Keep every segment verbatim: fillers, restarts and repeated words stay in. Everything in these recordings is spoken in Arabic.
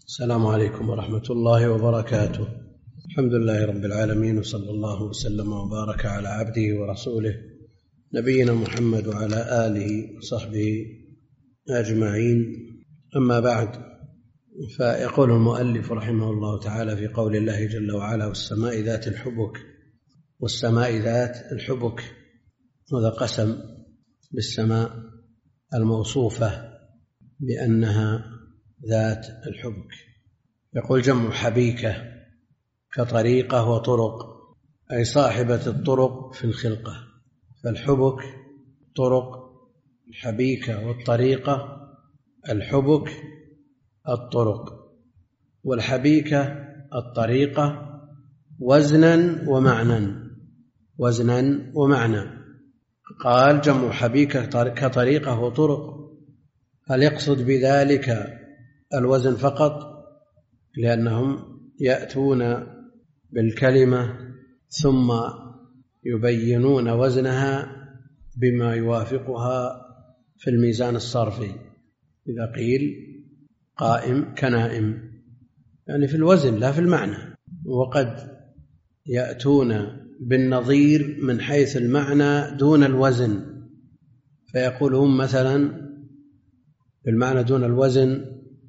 السلام عليكم ورحمة الله وبركاته. الحمد لله رب العالمين، وصلى الله وسلم وبارك على عبده ورسوله نبينا محمد وعلى آله وصحبه أجمعين. أما بعد، فيقول المؤلف رحمه الله تعالى في قول الله جل وعلا: والسماء ذات الحبك. والسماء ذات الحبك، هذا قسم بالسماء الموصوفة بأنها ذات الحبك. يقول: جمع حبيكة كطريقة وطرق، أي صاحبة الطرق في الخلقة. فالحبك طرق، الحبيكة والطريقة. الحبك الطرق والحبيكة الطريقة، وزنا ومعنى. وزنا ومعنى. قال: جمع حبيكة كطريقة وطرق. هل يقصد بذلك الوزن فقط؟ لأنهم يأتون بالكلمة ثم يبينون وزنها بما يوافقها في الميزان الصرفي. إذا قيل قائم كنائم، يعني في الوزن لا في المعنى. وقد يأتون بالنظير من حيث المعنى دون الوزن، فيقولون مثلا بالمعنى دون الوزن،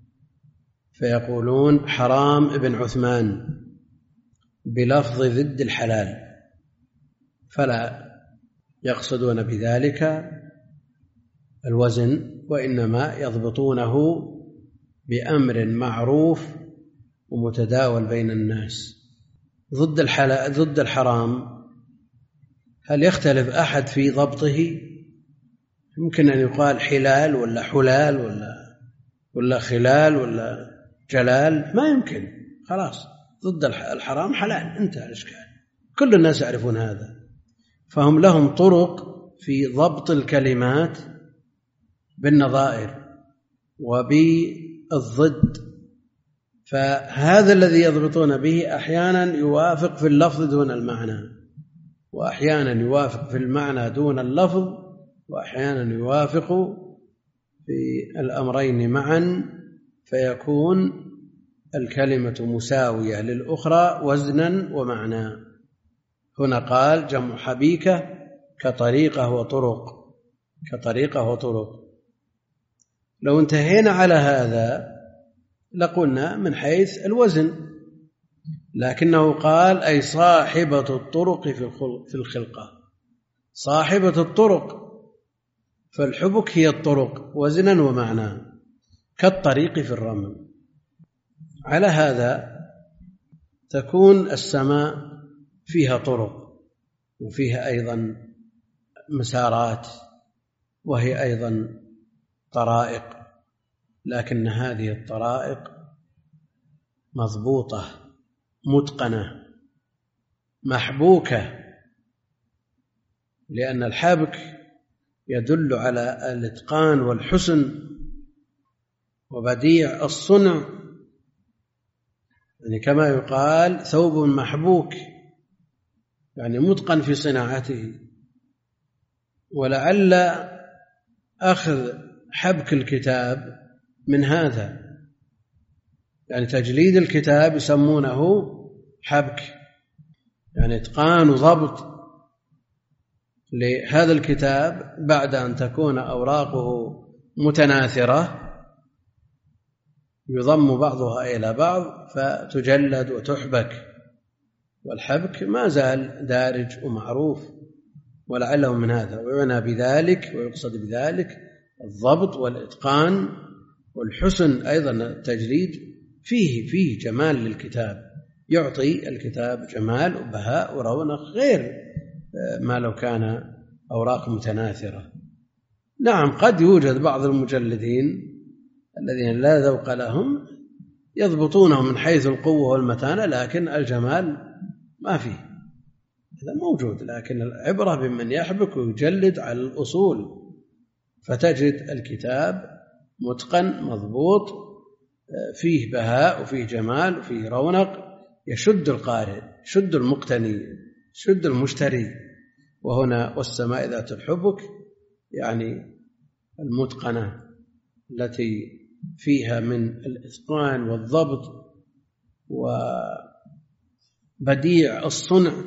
فيقولون حرام ابن عثمان بلفظ ضد الحلال، فلا يقصدون بذلك الوزن، وإنما يضبطونه بأمر معروف ومتداول بين الناس. ضد الحلال ضد الحرام، هل يختلف أحد في ضبطه؟ يمكن أن يقال حلال ولا حلال ولا ولا خلال ولا جلال، ما يمكن. خلاص، ضد الحرام حلال، انتهى الإشكال. كل الناس يعرفون هذا، فهم لهم طرق في ضبط الكلمات بالنظائر وبالضد. فهذا الذي يضبطون به أحيانا يوافق في اللفظ دون المعنى، وأحيانا يوافق في المعنى دون اللفظ، وأحيانا يوافق في الأمرين معا، فيكون الكلمة مساوية للأخرى وزنا ومعنى. هنا قال: جمع حبيكة كطريقة وطرق. كطريقة وطرق. لو انتهينا على هذا لقلنا من حيث الوزن، لكنه قال: أي صاحبة الطرق في الخلقة. صاحبة الطرق، فالحبك هي الطرق وزنا ومعنى، كالطريق في الرمل. على هذا تكون السماء فيها طرق، وفيها أيضا مسارات، وهي أيضا طرائق، لكن هذه الطرائق مضبوطة متقنة محبوكة، لأن الحبك يدل على الإتقان والحسن وبديع الصنع، يعني كما يقال ثوب محبوك، يعني متقن في صناعته. ولعل أخذ حبك الكتاب من هذا، يعني تجليد الكتاب يسمونه حبك، يعني إتقان وضبط لهذا الكتاب بعد أن تكون أوراقه متناثرة، يضم بعضها إلى بعض فتجلد وتحبك، والحبك ما زال دارج ومعروف، ولعله من هذا. ويعنى بذلك ويقصد بذلك الضبط والإتقان والحسن. أيضا التجليد فيه فيه جمال للكتاب، يعطي الكتاب جمال وبهاء ورونق غير ما لو كان أوراق متناثرة. نعم، قد يوجد بعض المجلدين الذين لا ذوق لهم يضبطونه من حيث القوة والمتانة، لكن الجمال ما فيه، هذا موجود. لكن العبرة بمن يحبك ويجلد على الأصول، فتجد الكتاب متقن مضبوط، فيه بهاء وفيه جمال وفيه رونق، يشد القارئ، يشد المقتني، يشد المشتري. وهنا والسماء ذات الحبك، يعني المتقنة التي فيها من الإتقان والضبط وبديع الصنع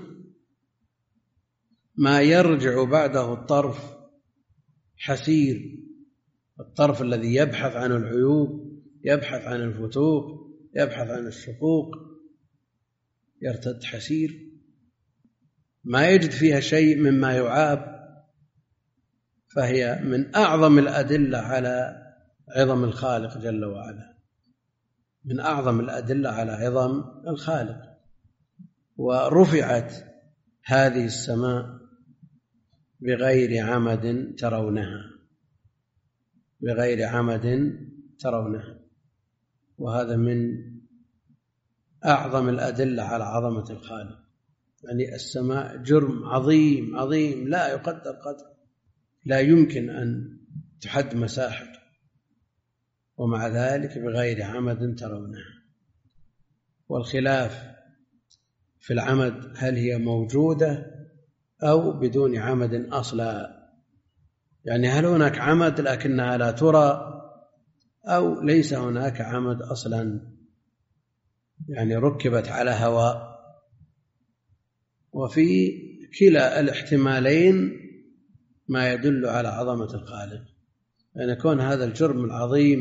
ما يرجع بعده الطرف حسير، الطرف الذي يبحث عن العيوب، يبحث عن الفتوق، يبحث عن الشقوق، يرتد حسير، ما يجد فيها شيء مما يعاب. فهي من أعظم الأدلة على عظم الخالق جل وعلا، من أعظم الأدلة على عظم الخالق. ورفعت هذه السماء بغير عمد ترونها، بغير عمد ترونها، وهذا من أعظم الأدلة على عظمة الخالق. يعني السماء جرم عظيم عظيم لا يقدر قدر، لا يمكن أن تحد مساحته، ومع ذلك بغير عمد ترونها. والخلاف في العمد، هل هي موجودة أو بدون عمد أصلا؟ يعني هل هناك عمد لكنها لا ترى، أو ليس هناك عمد أصلا، يعني ركبت على هواء. وفي كلا الاحتمالين ما يدل على عظمة الخالق، أن يعني يكون هذا الجرم العظيم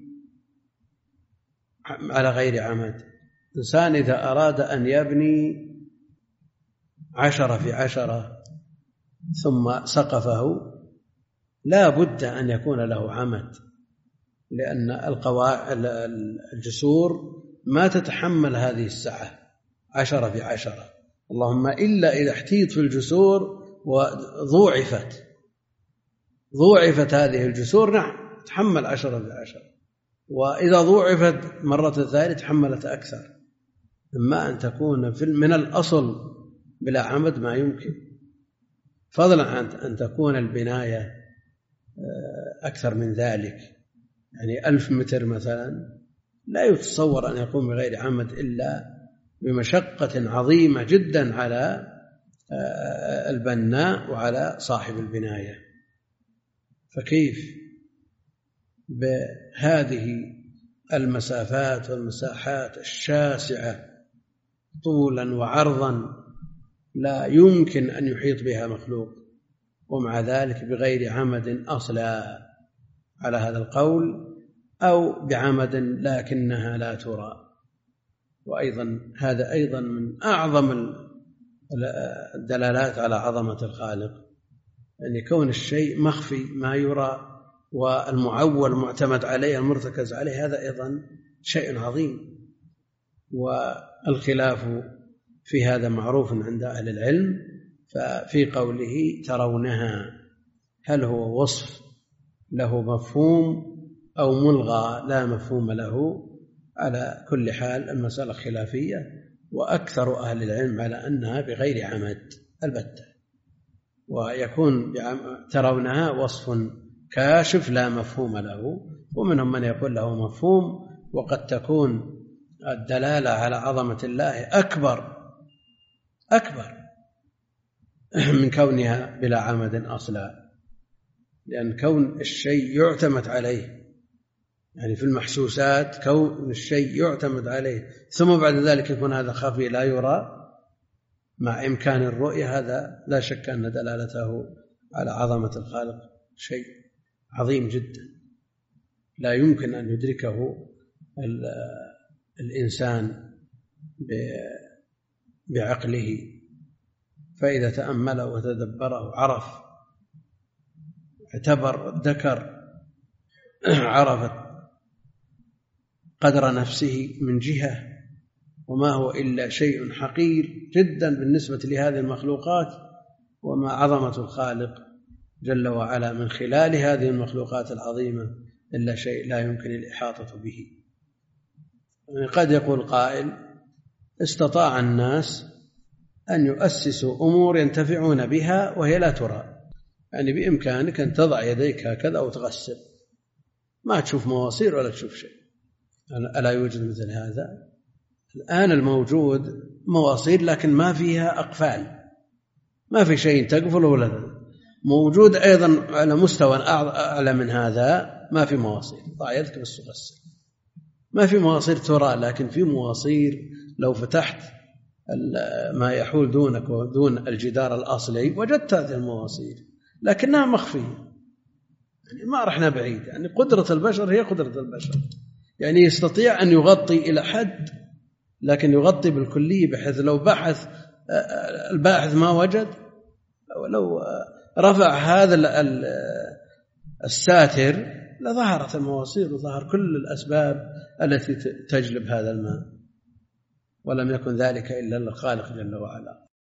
على غير عمد. إنسان إذا أراد أن يبني عشرة في عشرة ثم سقفه لا بد أن يكون له عمد، لأن القواعد الجسور ما تتحمل هذه السعة عشرة في عشرة، اللهم إلا إذا احتيط في الجسور وضوعفت ضوعفت هذه الجسور، نعم تحمل عشرة في عشرة، وإذا ضوعفت مرة ثانية تحملت أكثر. إما أن تكون من الأصل بلا عمد ما يمكن، فضلا عن أن تكون البناية أكثر من ذلك، يعني ألف متر مثلا لا يتصور أن يكون بغير عمد إلا بمشقة عظيمة جدا على البناء وعلى صاحب البناية. فكيف بهذه المسافات والمساحات الشاسعة طولا وعرضا لا يمكن أن يحيط بها مخلوق، ومع ذلك بغير عمد أصلا على هذا القول، أو بعمد لكنها لا ترى. وأيضا هذا أيضا من أعظم الدلالات على عظمة الخالق، أن يكون الشيء مخفي ما يرى والمعول معتمد عليه المرتكز عليه، هذا أيضا شيء عظيم. والخلاف في هذا معروف عند أهل العلم. ففي قوله ترونها، هل هو وصف له مفهوم أو ملغى لا مفهوم له؟ على كل حال المسألة خلافية، وأكثر أهل العلم على أنها بغير عمد البتة، ويكون ترونها وصف كاشف لا مفهوم له، ومنهم من يقول له مفهوم، وقد تكون الدلالة على عظمة الله أكبر أكبر من كونها بلا عمد أصلا، لأن كون الشيء يعتمد عليه، يعني في المحسوسات كون الشيء يعتمد عليه ثم بعد ذلك يكون هذا خفي لا يرى مع إمكان الرؤية، هذا لا شك أن دلالته على عظمة الخالق شيء عظيم جدا لا يمكن أن يدركه الإنسان بعقله. فإذا تأمله وتدبره عرف، اعتبر، ذكر، عرفت قدر نفسه من جهة، وما هو إلا شيء حقير جدا بالنسبة لهذه المخلوقات، وما عظمة الخالق جل وعلا من خلال هذه المخلوقات العظيمة إلا شيء لا يمكن الإحاطة به. يعني قد يقول قائل استطاع الناس أن يؤسسوا أمور ينتفعون بها وهي لا ترى، يعني بإمكانك أن تضع يديك هكذا أو تغسل ما تشوف مواصير ولا تشوف شيء، ألا يوجد مثل هذا؟ الآن الموجود مواصير لكن ما فيها أقفال، ما في شيء تقفل ولا لا. موجود أيضا على مستوى أعلى من هذا ما في مواصير، ضع يدك بس تغسل. ما في مواسير ترى، لكن في مواسير لو فتحت ما يحول دونك ودون الجدار الأصلي وجدت هذه المواسير، لكنها مخفية، يعني ما رحنا بعيد. يعني قدرة البشر هي قدرة البشر، يعني يستطيع أن يغطي إلى حد، لكن يغطي بالكلية، بحيث لو بحث الباحث ما وجد، ولو رفع هذا الساتر لظهرت المواسير وظهر كل الأسباب التي تجلب هذا الماء، ولم يكن ذلك إلا للخالق جل وعلا.